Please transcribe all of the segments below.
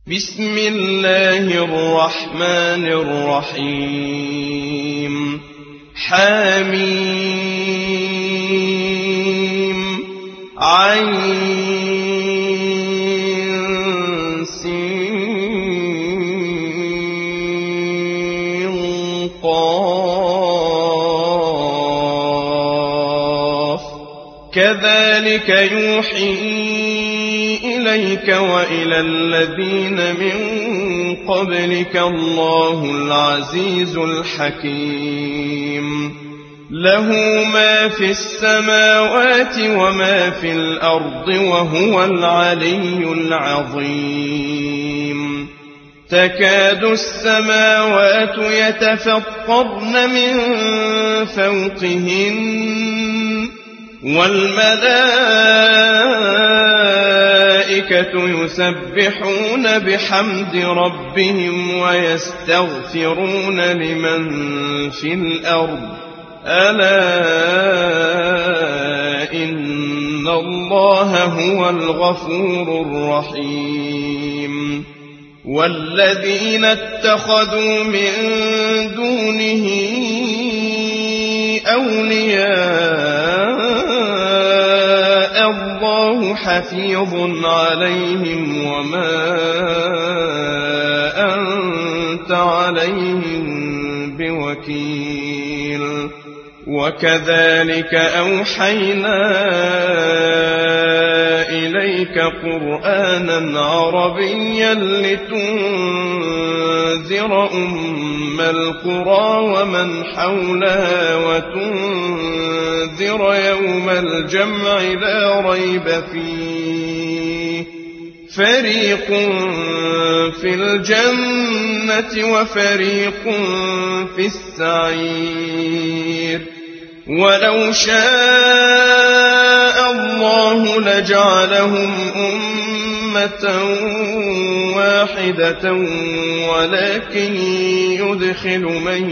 بسم الله الرحمن الرحيم حميم عين سين قاف كذلك يوحي إليك وإلى الذين من قبلك الله العزيز الحكيم له ما في السماوات وما في الأرض وهو العلي العظيم تكاد السماوات يتفطرن من فوقهن والملائكة يسبحون بحمد ربهم ويستغفرون لمن في الأرض ألا إن الله هو الغفور الرحيم والذين اتخذوا من دونه أولياء الله حفيظ عليهم وما أنت عليهم بوكيل وكذلك أوحينا إليك قرآنا عربيا لتنذر أم القرى ومن حولها وتنذر يوم الجمع لا ريب فيه فريق في الجنة وفريق في السعير ولو شاء الله لجعلهم أمة واحدة ولكن يدخل من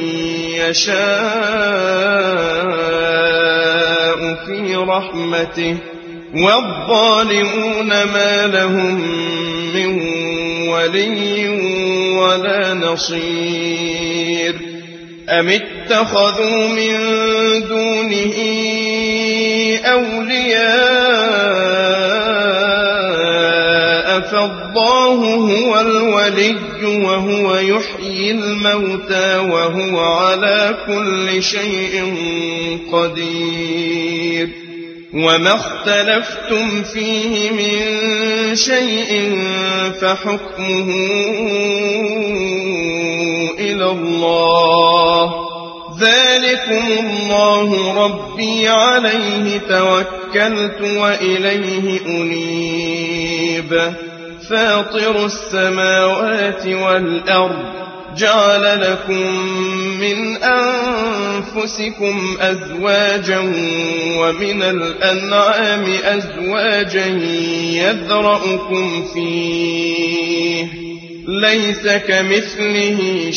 يشاء في رحمته والظالمون ما لهم من ولي ولا نصير أم اتخذوا من دونه أولياء فالله هو الولي وهو يحيي الموتى وهو على كل شيء قدير وما اختلفتم فيه من شيء فحكمه إلى الله ذلكم الله ربي عليه توكلت وإليه أنيب فاطر السماوات والأرض جعل لكم من أنفسكم أزواجا ومن الأنعام أزواجا يذرأكم فيه ليس كمثله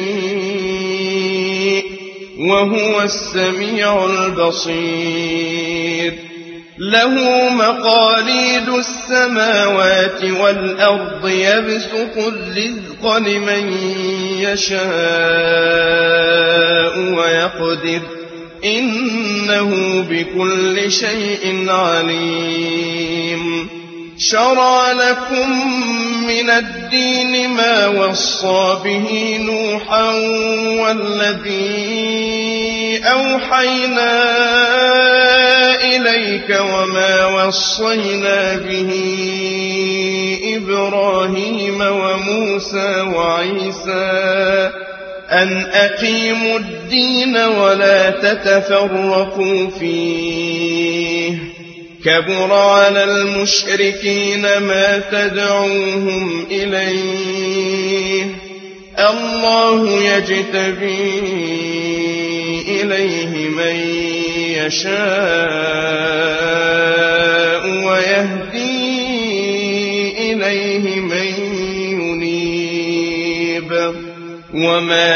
شيء وهو السميع البصير له مقاليد السماوات والأرض يبسط الرزق لمن يشاء ويقدر إنه بكل شيء عليم شرع لكم من الدين ما وصى به نوحا والذي أوحينا إليك وما وصينا به إبراهيم وموسى وعيسى أن أقيموا الدين ولا تتفرقوا فيه كبر على المشركين ما تدعوهم إليه الله يجتبي إليه من يشاء ويهدي إليه من ينيب وما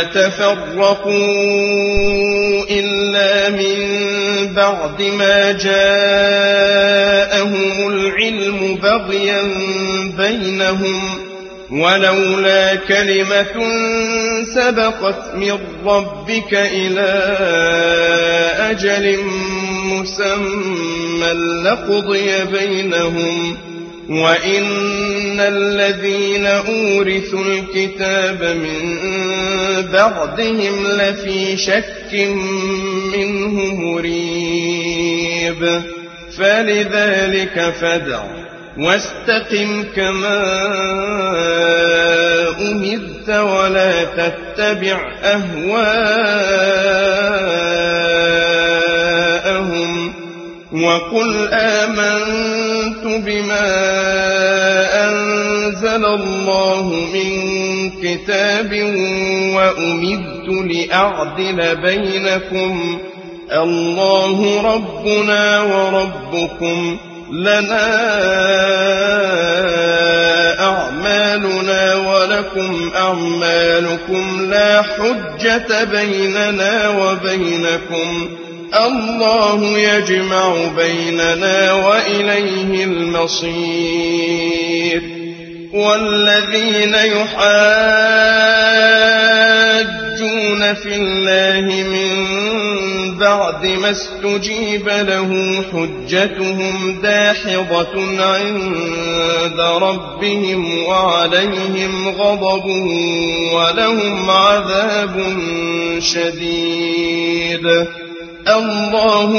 تفرقوا إلا من بعد ما جاءهم العلم بغيا بينهم ولولا كلمة سبقت من ربك إلى أجل مسمى لقضي بينهم وإن الذين أورثوا الكتاب من بعدهم لفي شك منه مريب فلذلك فادع واستقم كما أمرت ولا تتبع أهواءهم وقل آمنت بما أنزل الله من كتاب وأمرت لأعدل بينكم الله ربنا وربكم لنا أعمالنا ولكم أعمالكم لا حجة بيننا وبينكم الله يجمع بيننا وإليه المصير والذين يحاجون في الله من بعد ما استجيب له حجتهم داحضة عند ربهم وعليهم غضب ولهم عذاب شديد الله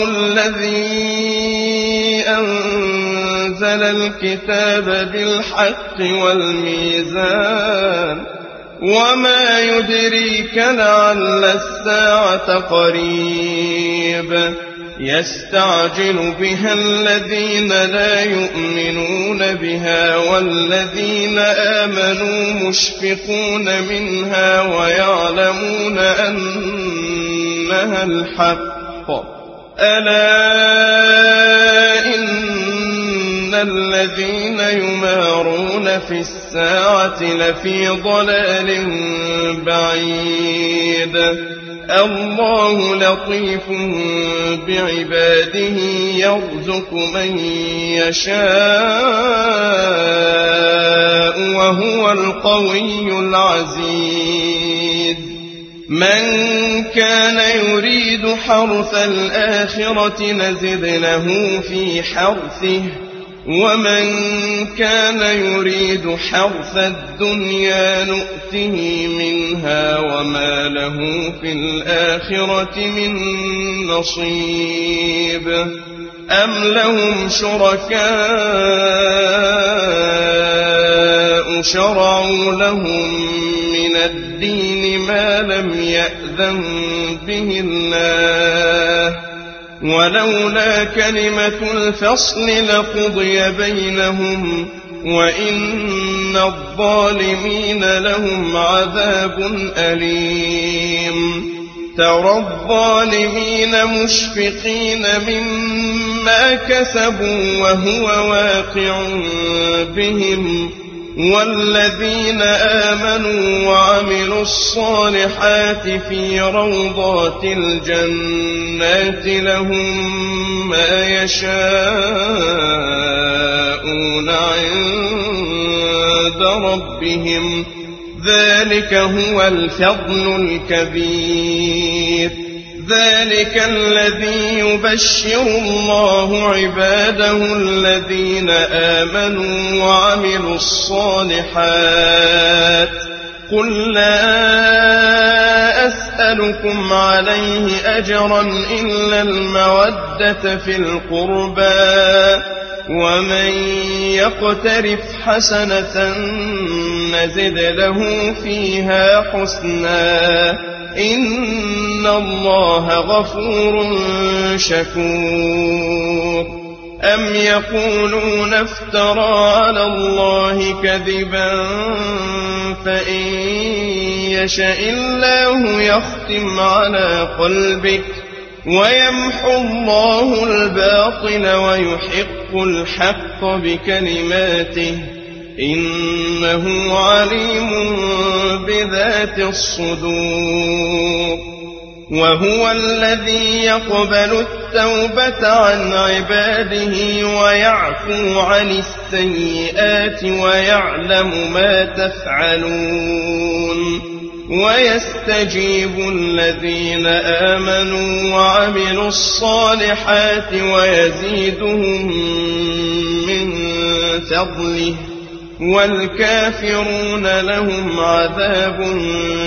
الذي أنزل الكتاب بالحق والميزان وما يدريك لعل الساعة قريب يستعجل بها الذين لا يؤمنون بها والذين آمنوا مشفقون منها ويعلمون أنها الحق ألا إن الذين يمارون في الساعة لفي ضلال بعيد الله لطيف بعباده يرزق من يشاء وهو القوي العزيز من كان يريد حرث الآخرة نزد له في حرثه ومن كان يريد حرث الدنيا نؤته منها وما له في الآخرة من نصيب أم لهم شركاء شرعوا لهم من الدين ما لم يأذن به الله ولولا كلمة الفصل لقضي بينهم وإن الظالمين لهم عذاب أليم ترى الظالمين مشفقين مما كسبوا وهو واقع بهم والذين آمنوا وعملوا الصالحات في روضات الجنات لهم ما يشاءون عند ربهم ذلك هو الفضل الكبير ذلك الذي يبشر الله عباده الذين آمنوا وعملوا الصالحات قل لا أسألكم عليه أجرا إلا المودة في القربى ومن يقترف حسنة نزد له فيها حسنا إن الله غفور شكور أم يقولون افترى على الله كذبا فإن يشاء الله يختم على قلبك ويمحو الله الباطل ويحق الحق بكلماته إنه عليم بذات الصدور وهو الذي يقبل التوبة عن عباده ويعفو عن السيئات ويعلم ما تفعلون ويستجيب الذين آمنوا وعملوا الصالحات ويزيدهم من فضله والكافرون لهم عذاب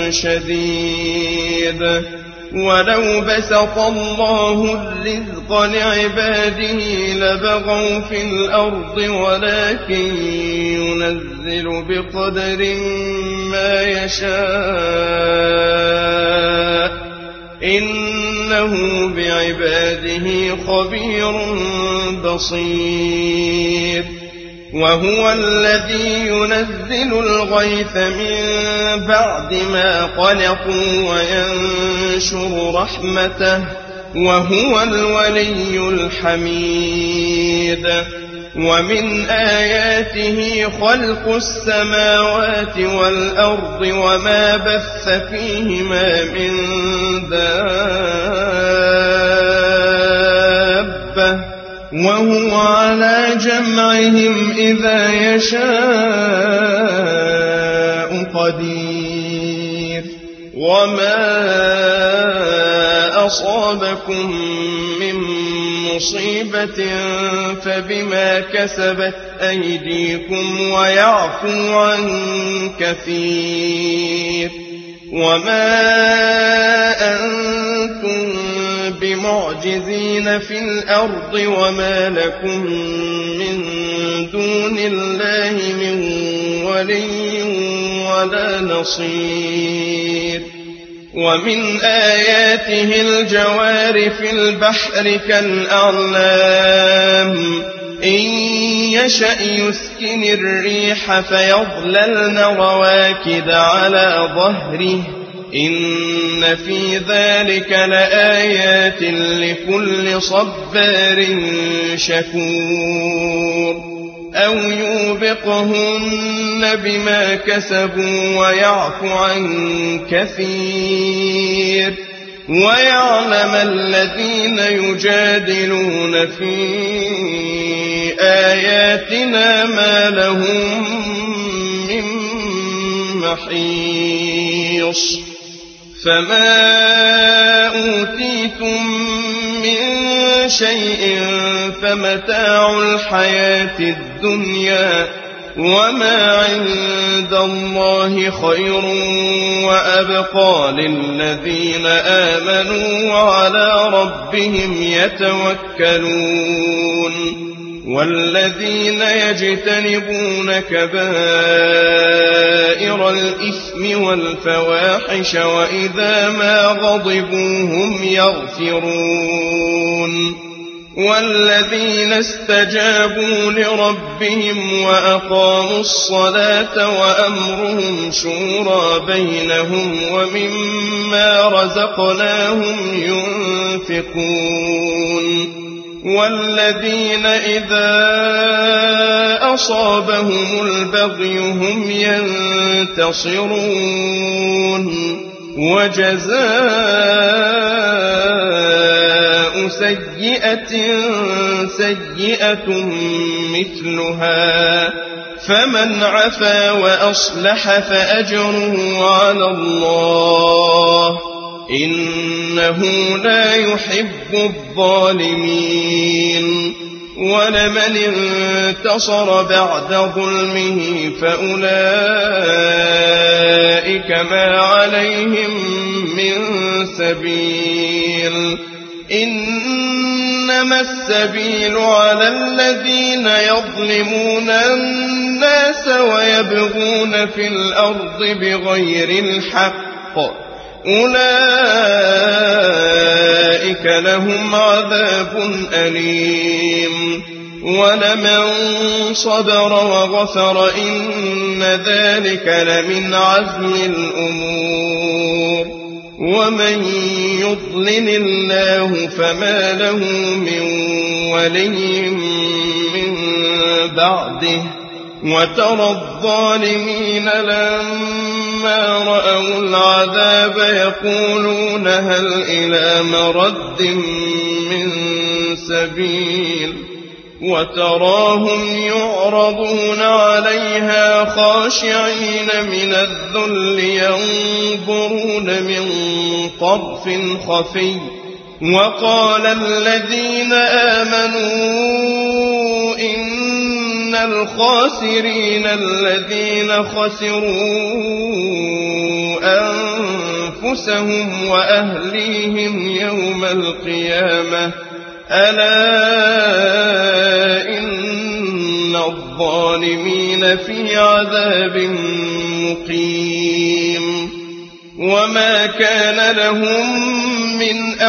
شديد. ولو بسط الله الرزق لعباده لبغوا في الأرض ولكن ينزل بقدر ما يشاء إنه بعباده خبير بصير. وهو الذي ينزل الغيث من بعد ما قنطوا وينشر رحمته وهو الولي الحميد. ومن آياته خلق السماوات والأرض وما بث فيهما من دابة وهو على جمعهم إذا يشاء قدير. وما أصابكم من مصيبة فبما كسبت أيديكم ويعفو عن كثير. وما أنتم بمعجزين في الأرض وما لكم من دون الله من ولي ولا نصير. ومن آياته الجوار في البحر كالأعلام إن يشأ يسكن الريح فيظللن رواكد على ظهره إن في ذلك لآيات لكل صبار شكور. أو يوبقهن بما كسبوا ويعفو عن كثير ويعلم الذين يجادلون في آياتنا ما لهم من محيص. فما أوتيتم من شيء فمتاع الحياة الدنيا وما عند الله خير وأبقى للذين آمنوا وعلى ربهم يتوكلون. والذين يجتنبون كبائر الإثم والفواحش وإذا ما غضبوا هم يغفرون. والذين استجابوا لربهم وأقاموا الصلاة وأمرهم شورى بينهم ومما رزقناهم ينفقون. والذين إذا أصابهم البغي هم ينتصرون. وجزاء سيئة سيئة مثلها فمن عفا وأصلح فأجره على الله إنه لا يحب الظالمين. ولمن انتصر بعد ظلمه فأولئك ما عليهم من سبيل إنما السبيل على الذين يظلمون الناس ويبغون في الأرض بغير الحق أولئك لهم عذاب أليم. ولمن صبر وغفر إن ذلك لمن عزم الأمور. ومن يضلل الله فما له من ولي من بعده وترى الظالمين لما رأوا العذاب يقولون هل إلى مرد من سبيل وتراهم يعرضون عليها خاشعين من الذل ينظرون من طرف خفي وقال الذين آمنوا إن الخاسرين الذين خسروا أنفسهم وأهليهم يوم القيامة ألا إن الظالمين في عذاب مقيم وما كان لهم من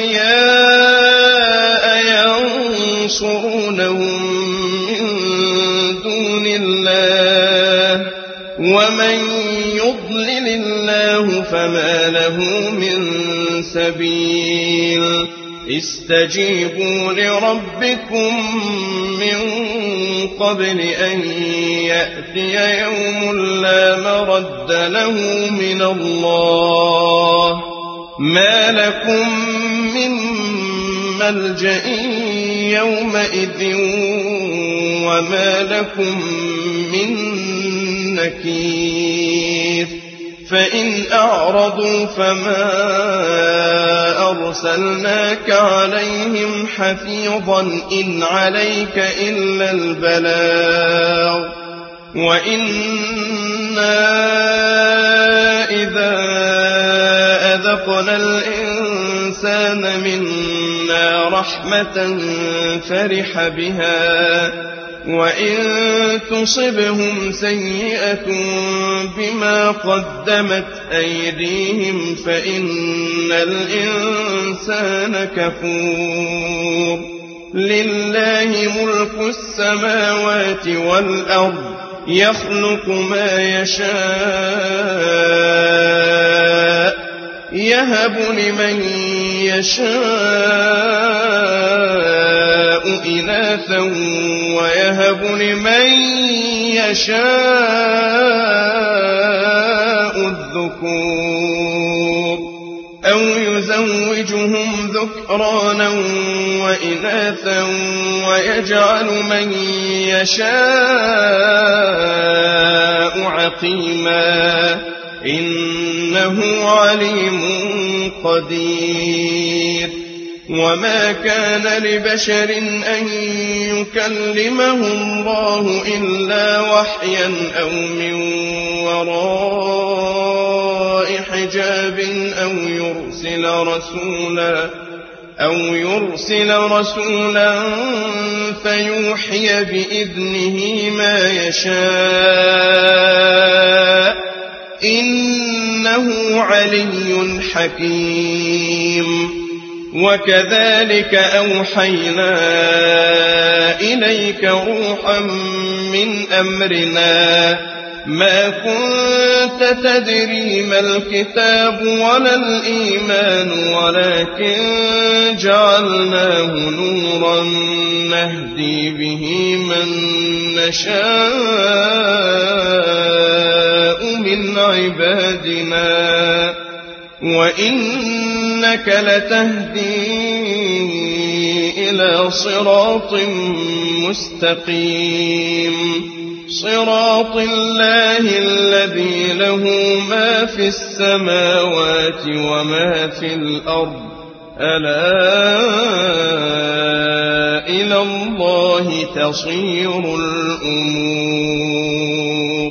أولياء ينصرونهم من دون الله ومن يضلل الله فما له من سبيل استجيبوا لربكم من قبل أن يأتي يوم لا مرد له من الله ما لكم من ملجأ يومئذ وما لكم من نكير فإن أعرضوا فما أرسلناك عليهم حفيظا إن عليك إلا البلاغ وإنا إذا أذقنا الإنسان منا رحمة فرح بها وإن تصبهم سيئة بما قدمت أيديهم فإن الإنسان كفور لله ملك السماوات والأرض يخلق ما يشاء يهب لمن يشاء إناثا ويهب لمن يشاء الذكور أو يزوجهم ذكرانا وإناثا ويجعل من يشاء عقيما إنه عليم قدير وما كان لبشر أن يكلمه الله إلا وحيا أو من وراء حجاب أو يرسل رسولا فيوحي بإذنه ما يشاء إنه علي حكيم وكذلك أوحينا إليك روحا من أمرنا ما كنت تدري ما الكتاب ولا الإيمان ولكن جعلناه نورا نهدي به من نشاء من عبادنا وإنك لتهدي إلى صراط مستقيم صراط الله الذي له ما في السماوات وما في الأرض ألا إلى الله تصير الأمور